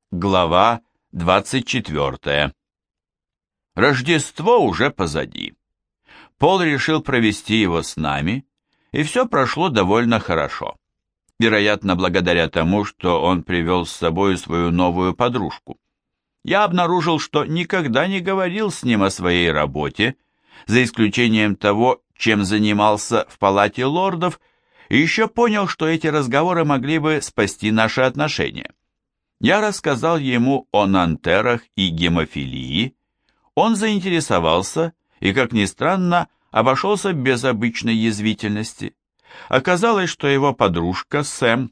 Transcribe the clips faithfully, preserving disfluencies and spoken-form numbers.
Глава двадцать четвертая. Рождество уже позади. Пол решил провести его с нами, и все прошло довольно хорошо. Вероятно, благодаря тому, что он привел с собой свою новую подружку. Я обнаружил, что никогда не говорил с ним о своей работе, за исключением того, чем занимался в палате лордов, и еще понял, что эти разговоры могли бы спасти наши отношения. Я рассказал ему о нантерах и гемофилии. Он заинтересовался и, как ни странно, обошелся без обычной язвительности. Оказалось, что его подружка Сэм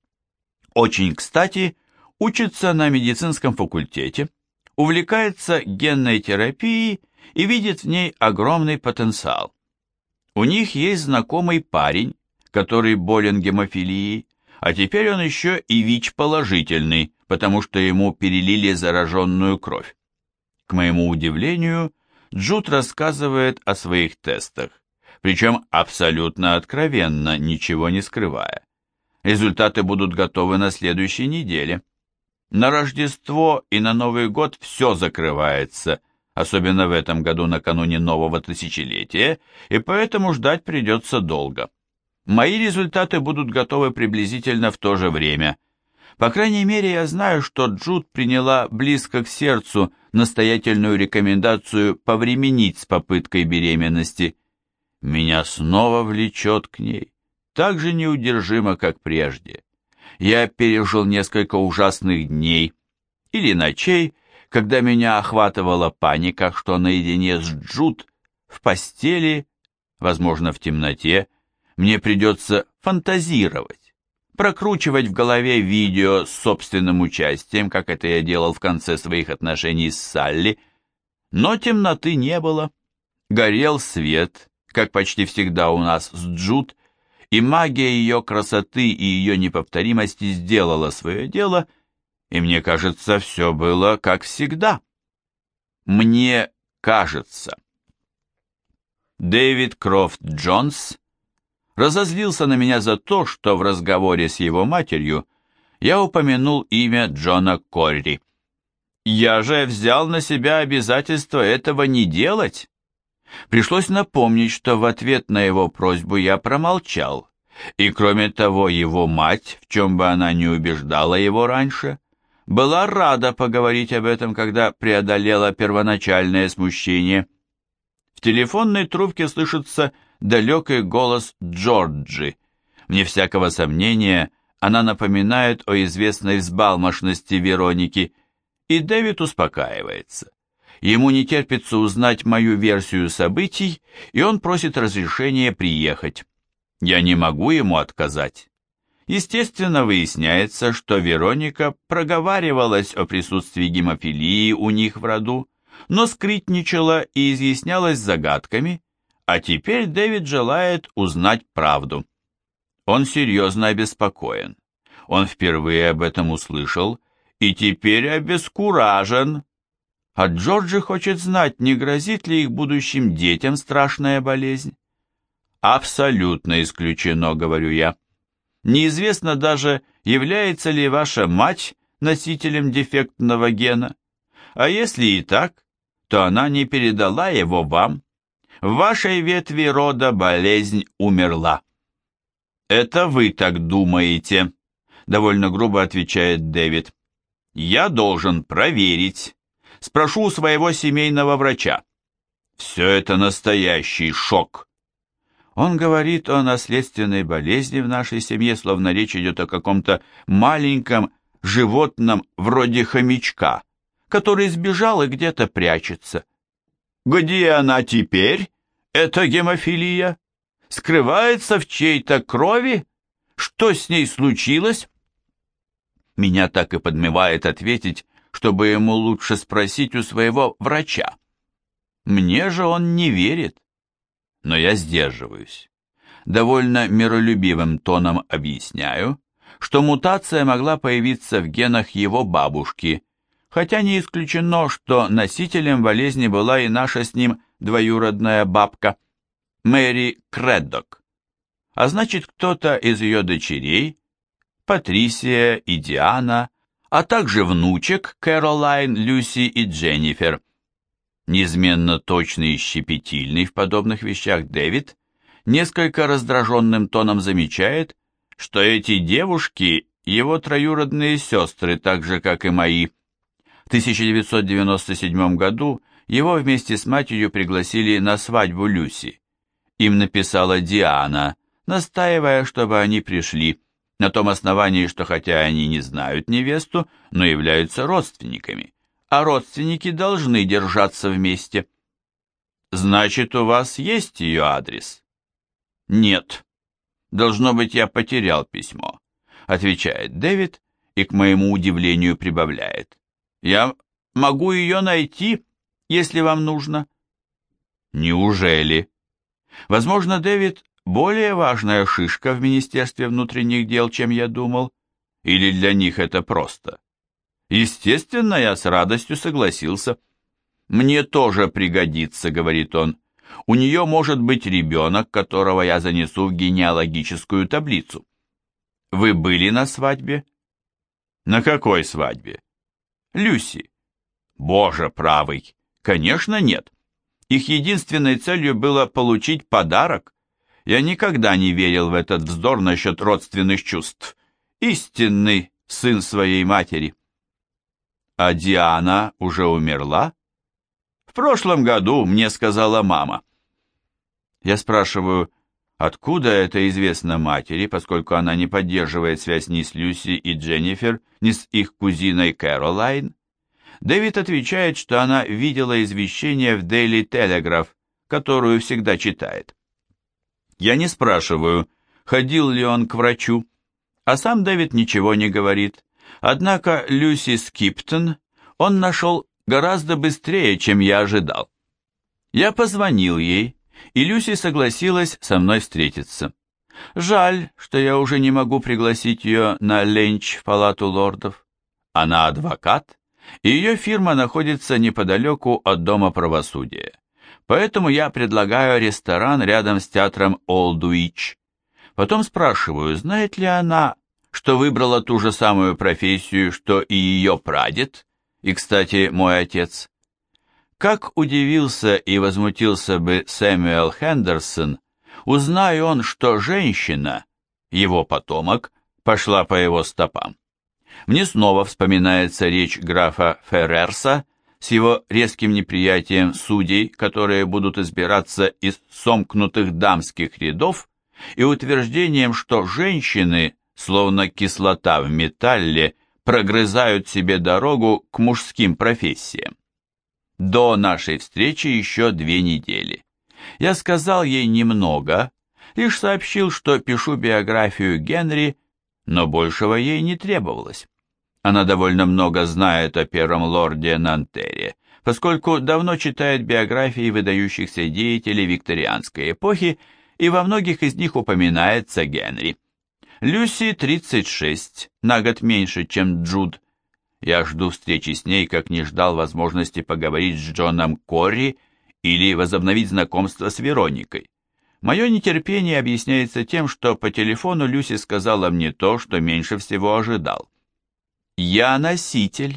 очень кстати учится на медицинском факультете, увлекается генной терапией и видит в ней огромный потенциал. У них есть знакомый парень, который болен гемофилией, а теперь он еще и ВИЧ-положительный, потому что ему перелили зараженную кровь. К моему удивлению, Джуд рассказывает о своих тестах, причем абсолютно откровенно, ничего не скрывая. Результаты будут готовы на следующей неделе. На Рождество и на Новый год все закрывается, особенно в этом году накануне нового тысячелетия, и поэтому ждать придется долго. Мои результаты будут готовы приблизительно в то же время. По крайней мере, я знаю, что Джуд приняла близко к сердцу настоятельную рекомендацию повременить с попыткой беременности. Меня снова влечет к ней, так же неудержимо, как прежде. Я пережил несколько ужасных дней или ночей, когда меня охватывала паника, что наедине с Джуд в постели, возможно, в темноте, мне придется фантазировать, прокручивать в голове видео с собственным участием, как это я делал в конце своих отношений с Салли, но темноты не было. Горел свет, как почти всегда у нас с Джуд, и магия ее красоты и ее неповторимости сделала свое дело, и мне кажется, все было как всегда. Мне кажется. Дэвид Крофт Джонс разозлился на меня за то, что в разговоре с его матерью я упомянул имя Джона Корри. Я же взял на себя обязательство этого не делать. Пришлось напомнить, что в ответ на его просьбу я промолчал, и кроме того, его мать, в чем бы она ни убеждала его раньше, была рада поговорить об этом, когда преодолела первоначальное смущение. В телефонной трубке слышится далекий голос Джорджи. Вне всякого сомнения, она напоминает о известной взбалмошности Вероники, и Дэвид успокаивается. Ему не терпится узнать мою версию событий, и он просит разрешения приехать. Я не могу ему отказать. Естественно, выясняется, что Вероника проговаривалась о присутствии гемофилии у них в роду, но скрытничала и изъяснялась загадками, а теперь Дэвид желает узнать правду. Он серьезно обеспокоен. Он впервые об этом услышал и теперь обескуражен. А Джорджи хочет знать, не грозит ли их будущим детям страшная болезнь. Абсолютно исключено, говорю я. Неизвестно даже, является ли ваша мать носителем дефектного гена. А если и так, то она не передала его вам. В вашей ветви рода болезнь умерла. «Это вы так думаете», — довольно грубо отвечает Дэвид. «Я должен проверить. Спрошу у своего семейного врача. Все это настоящий шок». Он говорит о наследственной болезни в нашей семье, словно речь идет о каком-то маленьком животном вроде хомячка, который сбежал и где-то прячется. Где она теперь, эта гемофилия? Скрывается в чьей-то крови? Что с ней случилось? Меня так и подмывает ответить, чтобы ему лучше спросить у своего врача. Мне же он не верит. Но я сдерживаюсь. Довольно миролюбивым тоном объясняю, что мутация могла появиться в генах его бабушки, хотя не исключено, что носителем болезни была и наша с ним двоюродная бабка, Мэри Креддок. А значит, кто-то из ее дочерей, Патрисия и Диана, а также внучек Кэролайн, Люси и Дженнифер. Неизменно точный и щепетильный в подобных вещах Дэвид несколько раздраженным тоном замечает, что эти девушки – его троюродные сестры, так же, как и мои. В тысяча девятьсот девяносто седьмом году его вместе с матерью пригласили на свадьбу Люси. Им написала Диана, настаивая, чтобы они пришли, на том основании, что хотя они не знают невесту, но являются родственниками, а родственники должны держаться вместе. «Значит, у вас есть ее адрес?» «Нет. Должно быть, я потерял письмо», — отвечает Дэвид и, к моему удивлению, прибавляет. «Я могу ее найти, если вам нужно». «Неужели?» Возможно, Дэвид более важная шишка в Министерстве внутренних дел, чем я думал, или для них это просто? Естественно, я с радостью согласился. «Мне тоже пригодится», — говорит он. «У нее может быть ребенок, которого я занесу в генеалогическую таблицу». «Вы были на свадьбе?» «На какой свадьбе?» «Люси». «Боже правый! Конечно, нет. Их единственной целью было получить подарок. Я никогда не верил в этот вздор насчет родственных чувств. Истинный сын своей матери». «А Диана уже умерла?» «В прошлом году, мне сказала мама». Я спрашиваю, откуда это известно матери, поскольку она не поддерживает связь ни с Люси и Дженнифер, ни с их кузиной Кэролайн. Дэвид отвечает, что она видела извещение в Daily Telegraph, которую всегда читает. Я не спрашиваю, ходил ли он к врачу, а сам Дэвид ничего не говорит. Однако Люси Скиптон он нашел гораздо быстрее, чем я ожидал. Я позвонил ей, и Люси согласилась со мной встретиться. Жаль, что я уже не могу пригласить ее на ленч в палату лордов. Она адвокат, и ее фирма находится неподалеку от Дома правосудия. Поэтому я предлагаю ресторан рядом с театром Олдвич. Потом спрашиваю, знает ли она, что выбрала ту же самую профессию, что и ее прадед, и, кстати, мой отец. Как удивился и возмутился бы Сэмюэл Хендерсон, узнай он, что женщина, его потомок, пошла по его стопам. Мне снова вспоминается речь графа Феррерса с его резким неприятием судей, которые будут избираться из сомкнутых дамских рядов, и утверждением, что женщины, словно кислота в металле, прогрызают себе дорогу к мужским профессиям. До нашей встречи еще две недели. Я сказал ей немного, лишь сообщил, что пишу биографию Генри, но большего ей не требовалось. Она довольно много знает о первом лорде Нантере, поскольку давно читает биографии выдающихся деятелей викторианской эпохи, и во многих из них упоминается Генри. Люси тридцать шесть, на год меньше, чем Джуд. Я жду встречи с ней, как не ждал возможности поговорить с Джоном Корри или возобновить знакомство с Вероникой. Мое нетерпение объясняется тем, что по телефону Люси сказала мне то, что меньше всего ожидал. «Я носитель».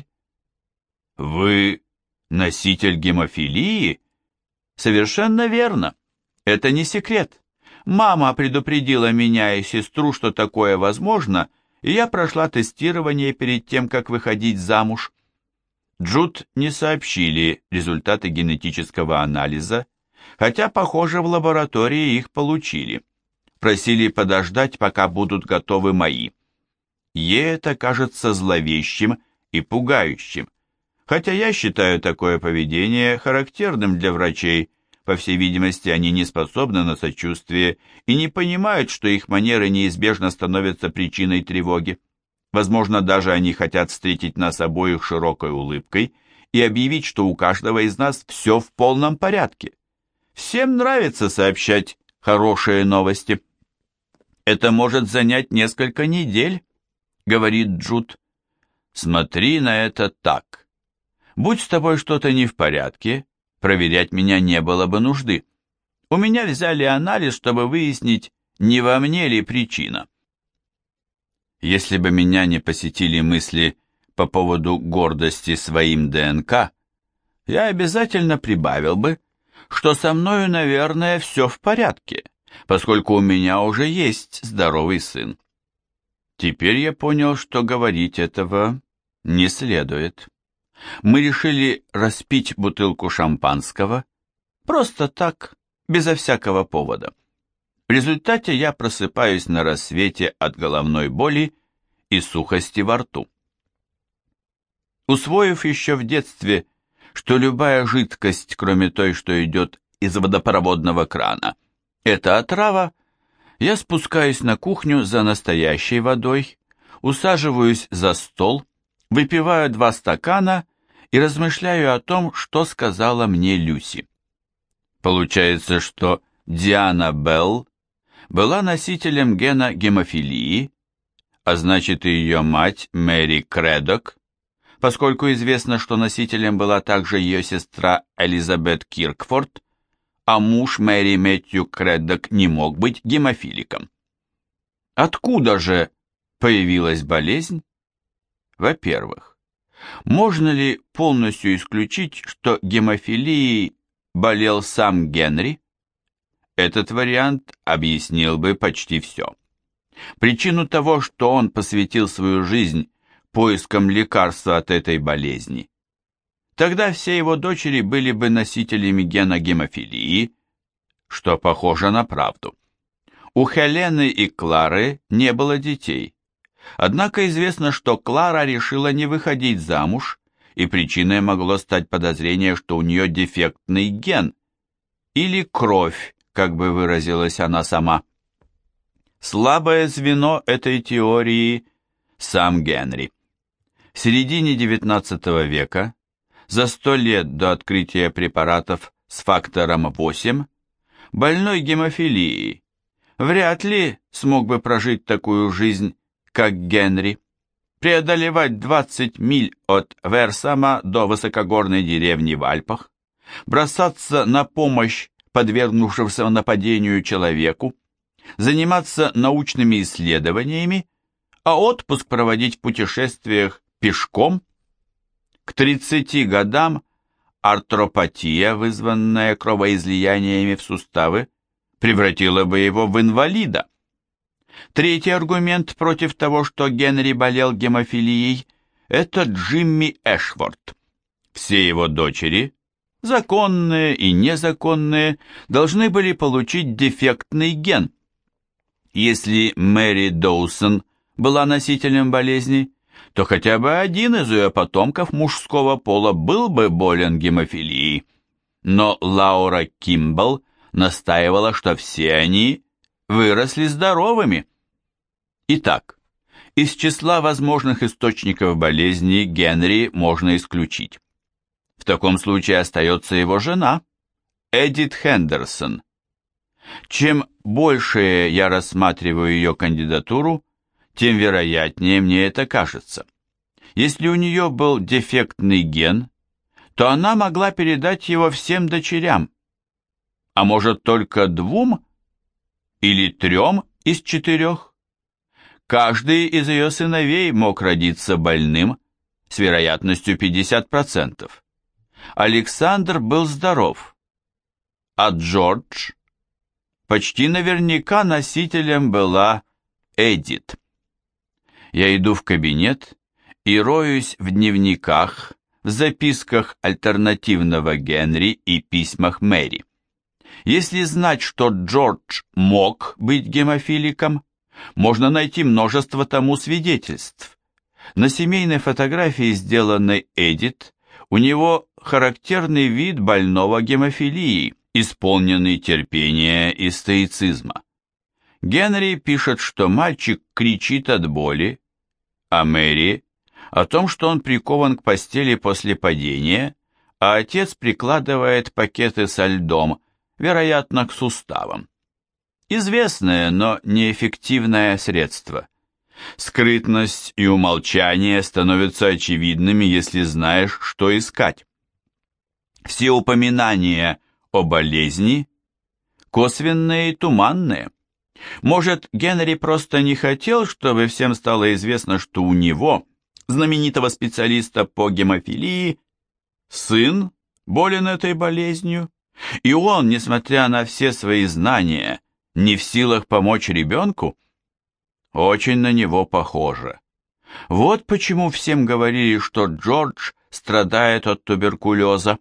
«Вы носитель гемофилии?» «Совершенно верно. Это не секрет. Мама предупредила меня и сестру, что такое возможно, и я прошла тестирование перед тем, как выходить замуж. Джуд не сообщили результаты генетического анализа, хотя, похоже, в лаборатории их получили. Просили подождать, пока будут готовы мои. Ей это кажется зловещим и пугающим, хотя я считаю такое поведение характерным для врачей. По всей видимости, они не способны на сочувствие и не понимают, что их манеры неизбежно становятся причиной тревоги. Возможно, даже они хотят встретить нас обоих широкой улыбкой и объявить, что у каждого из нас все в полном порядке. Всем нравится сообщать хорошие новости. «Это может занять несколько недель», — говорит Джуд. «Смотри на это так. Будь с тобой что-то не в порядке, проверять меня не было бы нужды. У меня взяли анализ, чтобы выяснить, не во мне ли причина». Если бы меня не посетили мысли по поводу гордости своим ДНК, я обязательно прибавил бы, что со мною, наверное, все в порядке, поскольку у меня уже есть здоровый сын. Теперь я понял, что говорить этого не следует. Мы решили распить бутылку шампанского, просто так, безо всякого повода. В результате я просыпаюсь на рассвете от головной боли и сухости во рту. Усвоив еще в детстве, что любая жидкость, кроме той, что идет из водопроводного крана, это отрава, я спускаюсь на кухню за настоящей водой, усаживаюсь за стол, выпиваю два стакана и размышляю о том, что сказала мне Люси. Получается, что Диана Белл была носителем гена гемофилии, а значит и ее мать Мэри Кредок, поскольку известно, что носителем была также ее сестра Элизабет Киркфорд, а муж Мэри Мэтью Кредок не мог быть гемофиликом. Откуда же появилась болезнь? Во-первых, можно ли полностью исключить, что гемофилией болел сам Генри? Этот вариант объяснил бы почти все. Причину того, что он посвятил свою жизнь поискам лекарства от этой болезни. Тогда все его дочери были бы носителями гена гемофилии, что похоже на правду. У Хелены и Клары не было детей. Однако известно, что Клара решила не выходить замуж, и причиной могло стать подозрение, что у нее дефектный ген, или кровь, как бы выразилась она сама. Слабое звено этой теории – сам Генри. В середине девятнадцатого века, за сто лет до открытия препаратов с фактором восемь, больной гемофилией вряд ли смог бы прожить такую жизнь, как Генри, преодолевать двадцать миль от Версама до высокогорной деревни в Альпах, бросаться на помощь подвергнувшемуся нападению человеку, заниматься научными исследованиями, а отпуск проводить в путешествиях пешком. К тридцати годам артропатия, вызванная кровоизлияниями в суставы, превратила бы его в инвалида. Третий аргумент против того, что Генри болел гемофилией, это Джимми Эшворт. Все его дочери, законные и незаконные, должны были получить дефектный ген. Если Мэри Доусон была носителем болезни, то хотя бы один из ее потомков мужского пола был бы болен гемофилией. Но Лаура Кимбл настаивала, что все они выросли здоровыми. Итак, из числа возможных источников болезни Генри можно исключить. В таком случае остается его жена, Эдит Хендерсон. Чем больше я рассматриваю ее кандидатуру, тем вероятнее мне это кажется. Если у нее был дефектный ген, то она могла передать его всем дочерям, а может только двум или трем из четырех. Каждый из ее сыновей мог родиться больным с вероятностью пятьдесят процентов. Александр был здоров, а Джордж почти наверняка носителем была Эдит. Я иду в кабинет и роюсь в дневниках, в записках альтернативного Генри и письмах Мэри. Если знать, что Джордж мог быть гемофиликом, можно найти множество тому свидетельств. На семейной фотографии, сделанной Эдит, у него характерный вид больного гемофилией, исполненный терпения и стоицизма. Генри пишет, что мальчик кричит от боли, а Мэри о том, что он прикован к постели после падения, а отец прикладывает пакеты со льдом, вероятно, к суставам. Известное, но неэффективное средство. Скрытность и умолчание становятся очевидными, если знаешь, что искать. Все упоминания о болезни косвенные и туманные. Может, Генри просто не хотел, чтобы всем стало известно, что у него знаменитого специалиста по гемофилии, сын болен этой болезнью, и он, несмотря на все свои знания, не в силах помочь ребенку? Очень на него похоже. Вот почему всем говорили, что Джордж страдает от туберкулеза.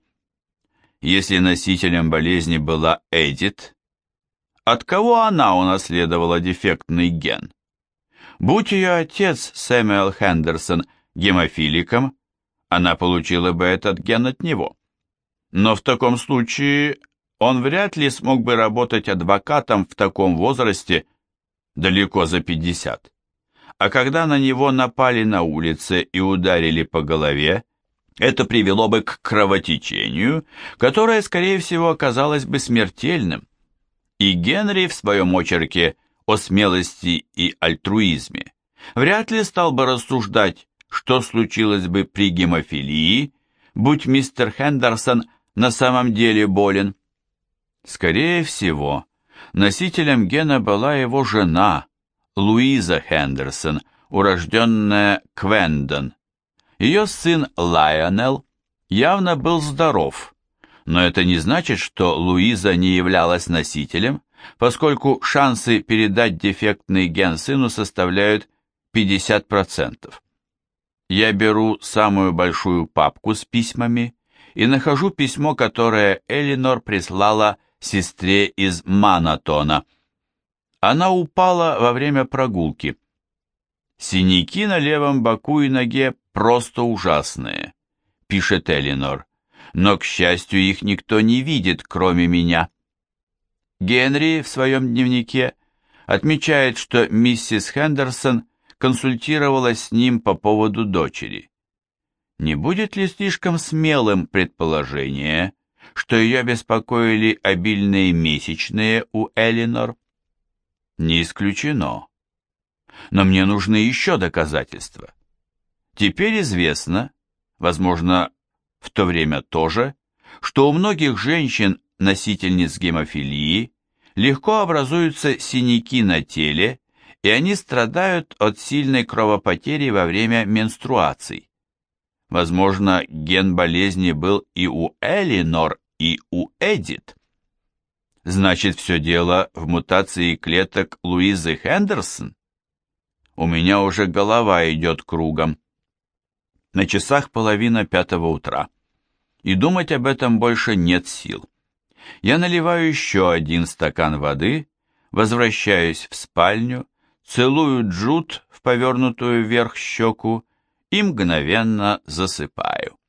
Если носителем болезни была Эдит, от кого она унаследовала дефектный ген? Будь ее отец Сэмюэл Хендерсон гемофиликом, она получила бы этот ген от него. Но в таком случае он вряд ли смог бы работать адвокатом в таком возрасте, далеко за пятьдесят. А когда на него напали на улице и ударили по голове, это привело бы к кровотечению, которое, скорее всего, оказалось бы смертельным. И Генри в своем очерке о смелости и альтруизме вряд ли стал бы рассуждать, что случилось бы при гемофилии, будь мистер Хендерсон на самом деле болен. Скорее всего, носителем гена была его жена, Луиза Хендерсон, урожденная Квендон. Ее сын Лайонел явно был здоров, но это не значит, что Луиза не являлась носителем, поскольку шансы передать дефектный ген сыну составляют пятьдесят процентов. Я беру самую большую папку с письмами и нахожу письмо, которое Элинор прислала сестре из Манатона. Она упала во время прогулки. «Синяки на левом боку и ноге просто ужасные», — пишет Элинор, «но, к счастью, их никто не видит, кроме меня». Генри в своем дневнике отмечает, что миссис Хендерсон консультировалась с ним по поводу дочери. Не будет ли слишком смелым предположение, что ее беспокоили обильные месячные у Элинор? Не исключено. Но мне нужны еще доказательства. Теперь известно, возможно, в то время тоже, что у многих женщин, носительниц гемофилии, легко образуются синяки на теле, и они страдают от сильной кровопотери во время менструаций. Возможно, ген болезни был и у Элинор, и у Эдит. Значит, все дело в мутации клеток Луизы Хендерсон? У меня уже голова идет кругом. На часах половина пятого утра. И думать об этом больше нет сил. Я наливаю еще один стакан воды, возвращаюсь в спальню, целую Джуд в повернутую вверх щеку и мгновенно засыпаю.